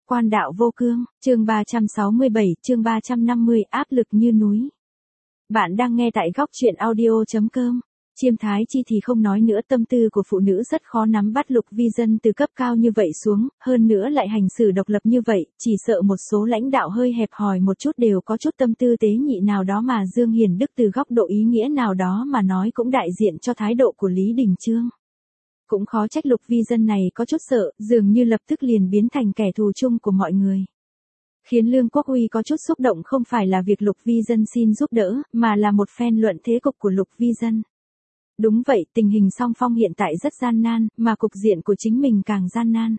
Quan đạo vô cương, chương 367, chương 350, áp lực như núi. Bạn đang nghe tại góc truyện audio.com. Chiêm Thái Chi thì không nói nữa, tâm tư của phụ nữ rất khó nắm bắt. Lục Vi Dân từ cấp cao như vậy xuống, hơn nữa lại hành xử độc lập như vậy, chỉ sợ một số lãnh đạo hơi hẹp hòi một chút đều có chút tâm tư tế nhị nào đó, mà Dương Hiền Đức từ góc độ ý nghĩa nào đó mà nói cũng đại diện cho thái độ của Lý Đình Chương. Cũng khó trách Lục Vi Dân này có chút sợ, dường như lập tức liền biến thành kẻ thù chung của mọi người. Khiến Lương Quốc Uy có chút xúc động không phải là việc Lục Vi Dân xin giúp đỡ, mà là một phen luận thế cục của Lục Vi Dân. Đúng vậy, tình hình song phong hiện tại rất gian nan, mà cục diện của chính mình càng gian nan.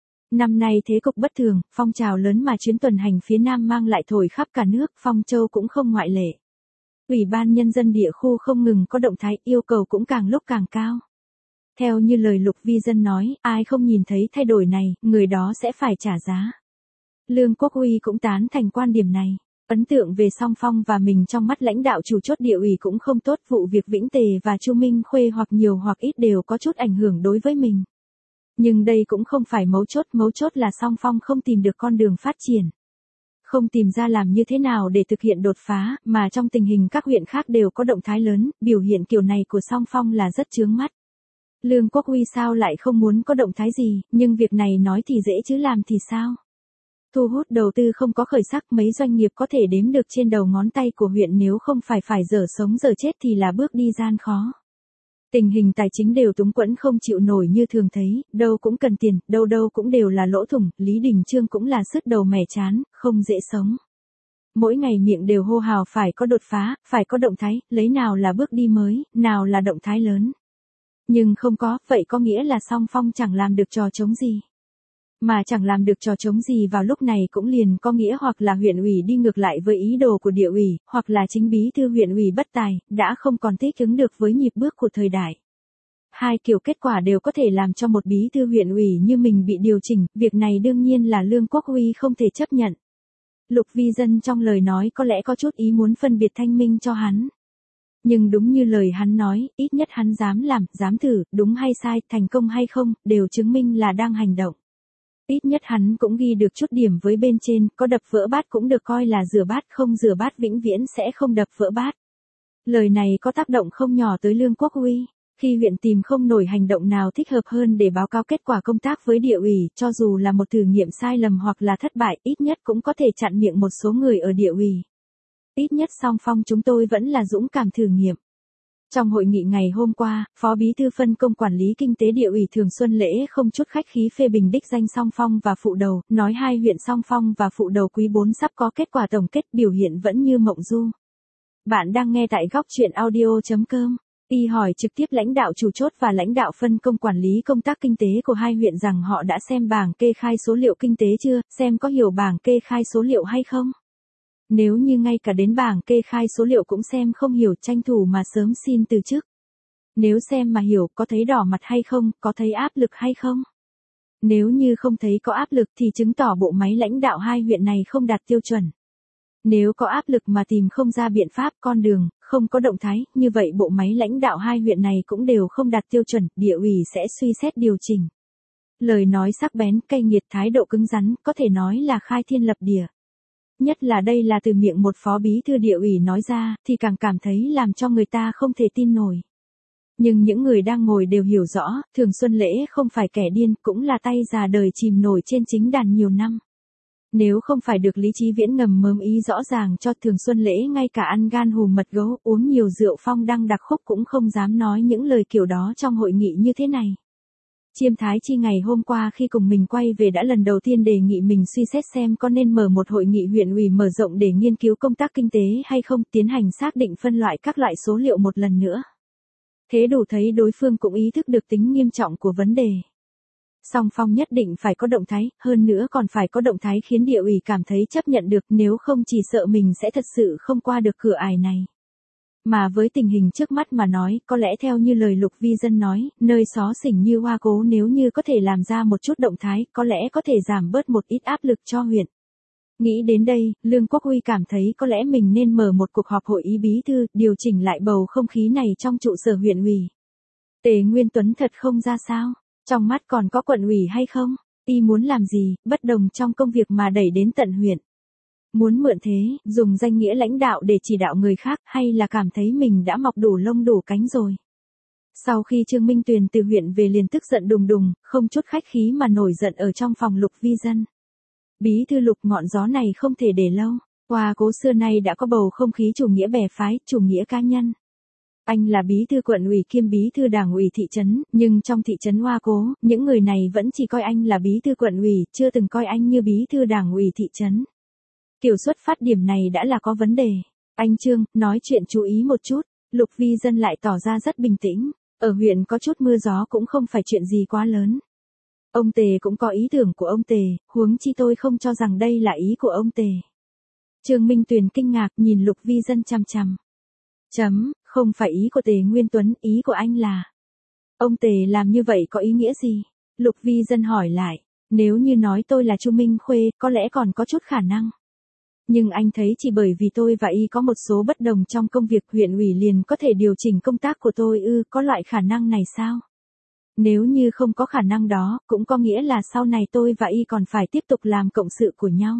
Năm nay thế cục bất thường, phong trào lớn mà chuyến tuần hành phía Nam mang lại thổi khắp cả nước, Phong Châu cũng không ngoại lệ. Ủy ban Nhân dân địa khu không ngừng có động thái, yêu cầu cũng càng lúc càng cao. Theo như lời Lục Vi Dân nói, ai không nhìn thấy thay đổi này, người đó sẽ phải trả giá. Lương Quốc Uy cũng tán thành quan điểm này. Ấn tượng về song phong và mình trong mắt lãnh đạo chủ chốt địa ủy cũng không tốt, vụ việc Vĩnh Tề và Chu Minh Khuê hoặc nhiều hoặc ít đều có chút ảnh hưởng đối với mình. Nhưng đây cũng không phải mấu chốt là song phong không tìm được con đường phát triển. Không tìm ra làm như thế nào để thực hiện đột phá, mà trong tình hình các huyện khác đều có động thái lớn, biểu hiện kiểu này của song phong là rất chướng mắt. Lương Quốc Uy sao lại không muốn có động thái gì, nhưng việc này nói thì dễ chứ làm thì sao? Thu hút đầu tư không có khởi sắc, mấy doanh nghiệp có thể đếm được trên đầu ngón tay của huyện, nếu không phải dở sống dở chết thì là bước đi gian khó. Tình hình tài chính đều túng quẫn không chịu nổi như thường thấy, đâu cũng cần tiền, đâu cũng đều là lỗ thủng, Lý Đình Chương cũng là sứt đầu mẻ chán, không dễ sống. Mỗi ngày miệng đều hô hào phải có đột phá, phải có động thái, lấy nào là bước đi mới, nào là động thái lớn. Nhưng không có, vậy có nghĩa là song phong chẳng làm được trò trống gì. Mà chẳng làm được trò trống gì vào lúc này cũng liền có nghĩa hoặc là huyện ủy đi ngược lại với ý đồ của địa ủy, hoặc là chính bí thư huyện ủy bất tài, đã không còn thích ứng được với nhịp bước của thời đại. Hai kiểu kết quả đều có thể làm cho một bí thư huyện ủy như mình bị điều chỉnh, việc này đương nhiên là Lương Quốc Uy không thể chấp nhận. Lục Vi Dân trong lời nói có lẽ có chút ý muốn phân biệt thanh minh cho hắn. Nhưng đúng như lời hắn nói, ít nhất hắn dám làm, dám thử, đúng hay sai, thành công hay không, đều chứng minh là đang hành động. Ít nhất hắn cũng ghi được chút điểm với bên trên, có đập vỡ bát cũng được coi là rửa bát, không rửa bát vĩnh viễn sẽ không đập vỡ bát. Lời này có tác động không nhỏ tới Lương Quốc Uy. Khi huyện tìm không nổi hành động nào thích hợp hơn để báo cáo kết quả công tác với địa ủy, cho dù là một thử nghiệm sai lầm hoặc là thất bại, ít nhất cũng có thể chặn miệng một số người ở địa ủy. Ít nhất song phong chúng tôi vẫn là dũng cảm thử nghiệm. Trong hội nghị ngày hôm qua, Phó Bí thư phân công quản lý kinh tế địa ủy Thường Xuân Lễ không chút khách khí phê bình đích danh Song Phong và Phụ Đầu, nói hai huyện Song Phong và Phụ Đầu quý 4 sắp có kết quả tổng kết, biểu hiện vẫn như mộng du. Bạn đang nghe tại góc truyện audio.com. Y hỏi trực tiếp lãnh đạo chủ chốt và lãnh đạo phân công quản lý công tác kinh tế của hai huyện rằng họ đã xem bảng kê khai số liệu kinh tế chưa, xem có hiểu bảng kê khai số liệu hay không. Nếu như ngay cả đến bảng kê khai số liệu cũng xem không hiểu, tranh thủ mà sớm xin từ chức. Nếu xem mà hiểu, có thấy đỏ mặt hay không, có thấy áp lực hay không? Nếu như không thấy có áp lực thì chứng tỏ bộ máy lãnh đạo hai huyện này không đạt tiêu chuẩn. Nếu có áp lực mà tìm không ra biện pháp, con đường, không có động thái, như vậy bộ máy lãnh đạo hai huyện này cũng đều không đạt tiêu chuẩn, địa ủy sẽ suy xét điều chỉnh. Lời nói sắc bén, cay nghiệt, thái độ cứng rắn, có thể nói là khai thiên lập địa. Nhất là đây là từ miệng một phó bí thư địa ủy nói ra, thì càng cảm thấy làm cho người ta không thể tin nổi. Nhưng những người đang ngồi đều hiểu rõ, Thường Xuân Lễ không phải kẻ điên, cũng là tay già đời chìm nổi trên chính đàn nhiều năm. Nếu không phải được Lý Chí Viễn ngầm mớm ý rõ ràng cho Thường Xuân Lễ ngay cả ăn gan hùm mật gấu, uống nhiều rượu phong đăng đặc khúc cũng không dám nói những lời kiểu đó trong hội nghị như thế này. Chiêm Thái Chi ngày hôm qua khi cùng mình quay về đã lần đầu tiên đề nghị mình suy xét xem có nên mở một hội nghị huyện ủy mở rộng để nghiên cứu công tác kinh tế hay không, tiến hành xác định phân loại các loại số liệu một lần nữa. Thế đủ thấy đối phương cũng ý thức được tính nghiêm trọng của vấn đề. Song phong nhất định phải có động thái, hơn nữa còn phải có động thái khiến địa ủy cảm thấy chấp nhận được, nếu không chỉ sợ mình sẽ thật sự không qua được cửa ải này. Mà với tình hình trước mắt mà nói, có lẽ theo như lời Lục Vi Dân nói, nơi xó xỉnh như Hoa Cố nếu như có thể làm ra một chút động thái, có lẽ có thể giảm bớt một ít áp lực cho huyện. Nghĩ đến đây, Lương Quốc Uy cảm thấy có lẽ mình nên mở một cuộc họp hội ý bí thư, điều chỉnh lại bầu không khí này trong trụ sở huyện ủy. Tề Nguyên Tuấn thật không ra sao? Trong mắt còn có quận ủy hay không? Y muốn làm gì, bất đồng trong công việc mà đẩy đến tận huyện. Muốn mượn thế, dùng danh nghĩa lãnh đạo để chỉ đạo người khác hay là cảm thấy mình đã mọc đủ lông đủ cánh rồi. Sau khi Trương Minh Tuyền từ huyện về liền tức giận đùng đùng, không chút khách khí mà nổi giận ở trong phòng Lục Vi Dân. Bí thư Lục, ngọn gió này không thể để lâu. Hoa Cố xưa nay đã có bầu không khí chủ nghĩa bè phái, chủ nghĩa cá nhân. Anh là bí thư quận ủy kiêm bí thư đảng ủy thị trấn, nhưng trong thị trấn Hoa Cố, những người này vẫn chỉ coi anh là bí thư quận ủy, chưa từng coi anh như bí thư đảng ủy thị trấn. Kiểu xuất phát điểm này đã là có vấn đề. Anh Trương, nói chuyện chú ý một chút. Lục Vi Dân lại tỏ ra rất bình tĩnh. Ở huyện có chút mưa gió cũng không phải chuyện gì quá lớn. Ông Tề cũng có ý tưởng của ông Tề, huống chi tôi không cho rằng đây là ý của ông Tề. Trương Minh Tuyền kinh ngạc nhìn Lục Vi Dân chằm chằm. Không phải ý của Tề Nguyên Tuấn, ý của anh là. Ông Tề làm như vậy có ý nghĩa gì? Lục Vi Dân hỏi lại. Nếu như nói tôi là Chu Minh Khuê, có lẽ còn có chút khả năng. Nhưng anh thấy chỉ bởi vì tôi và y có một số bất đồng trong công việc huyện ủy liền có thể điều chỉnh công tác của tôi có loại khả năng này sao? Nếu như không có khả năng đó, cũng có nghĩa là sau này tôi và y còn phải tiếp tục làm cộng sự của nhau.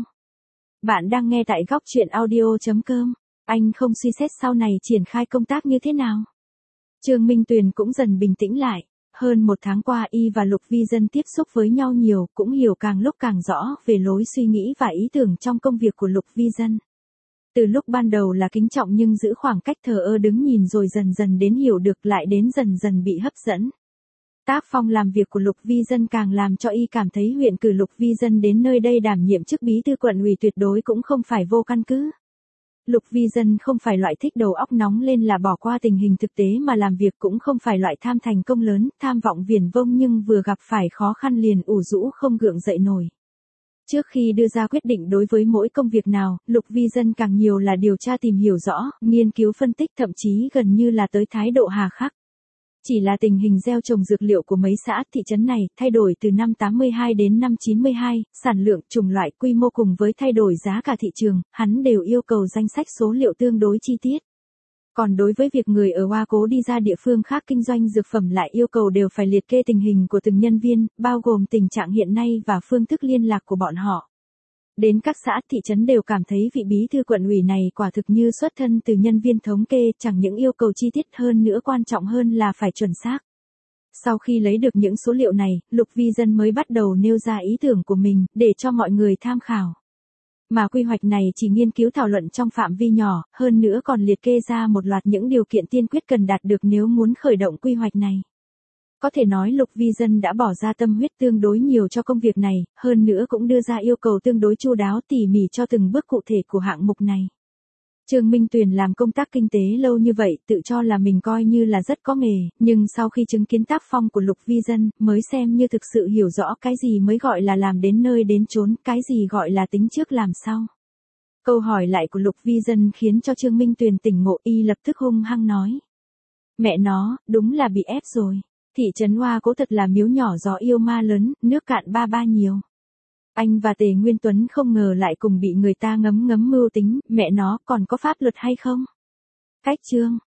Bạn đang nghe tại góc truyện audio.com. Anh không suy xét sau này triển khai công tác như thế nào? Trương Minh Tuyền cũng dần bình tĩnh lại. Hơn một tháng qua y và Lục Vi Dân tiếp xúc với nhau nhiều, cũng hiểu càng lúc càng rõ về lối suy nghĩ và ý tưởng trong công việc của Lục Vi Dân. Từ lúc ban đầu là kính trọng nhưng giữ khoảng cách thờ ơ đứng nhìn rồi dần dần đến hiểu được lại đến dần dần bị hấp dẫn. Tác phong làm việc của Lục Vi Dân càng làm cho y cảm thấy huyện cử Lục Vi Dân đến nơi đây đảm nhiệm chức bí thư quận ủy tuyệt đối cũng không phải vô căn cứ. Lục Vi Dân không phải loại thích đầu óc nóng lên là bỏ qua tình hình thực tế mà làm việc, cũng không phải loại tham thành công lớn, tham vọng viển vông nhưng vừa gặp phải khó khăn liền ủ rũ không gượng dậy nổi. Trước khi đưa ra quyết định đối với mỗi công việc nào, Lục Vi Dân càng nhiều là điều tra tìm hiểu rõ, nghiên cứu phân tích, thậm chí gần như là tới thái độ hà khắc. Chỉ là tình hình gieo trồng dược liệu của mấy xã, thị trấn này, thay đổi từ năm 82 đến năm 92, sản lượng, chủng loại, quy mô cùng với thay đổi giá cả thị trường, hắn đều yêu cầu danh sách số liệu tương đối chi tiết. Còn đối với việc người ở Hoa Cố đi ra địa phương khác kinh doanh dược phẩm lại yêu cầu đều phải liệt kê tình hình của từng nhân viên, bao gồm tình trạng hiện nay và phương thức liên lạc của bọn họ. Đến các xã, thị trấn đều cảm thấy vị bí thư quận ủy này quả thực như xuất thân từ nhân viên thống kê, chẳng những yêu cầu chi tiết hơn nữa quan trọng hơn là phải chuẩn xác. Sau khi lấy được những số liệu này, Lục Vi Dân mới bắt đầu nêu ra ý tưởng của mình, để cho mọi người tham khảo. Mà quy hoạch này chỉ nghiên cứu thảo luận trong phạm vi nhỏ, hơn nữa còn liệt kê ra một loạt những điều kiện tiên quyết cần đạt được nếu muốn khởi động quy hoạch này. Có thể nói Lục Vi Dân đã bỏ ra tâm huyết tương đối nhiều cho công việc này, hơn nữa cũng đưa ra yêu cầu tương đối chu đáo tỉ mỉ cho từng bước cụ thể của hạng mục này. Trương Minh Tuyền làm công tác kinh tế lâu như vậy, tự cho là mình coi như là rất có nghề, nhưng sau khi chứng kiến tác phong của Lục Vi Dân, mới xem như thực sự hiểu rõ cái gì mới gọi là làm đến nơi đến chốn, cái gì gọi là tính trước làm sau. Câu hỏi lại của Lục Vi Dân khiến cho Trương Minh Tuyền tỉnh ngộ, y lập tức hung hăng nói. Mẹ nó, đúng là bị ép rồi. Thị trấn Hoa Cố thật là miếu nhỏ gió yêu ma lớn, nước cạn ba ba nhiều. Anh và Tề Nguyên Tuấn không ngờ lại cùng bị người ta ngấm ngấm mưu tính, mẹ nó còn có pháp luật hay không? Cách chương.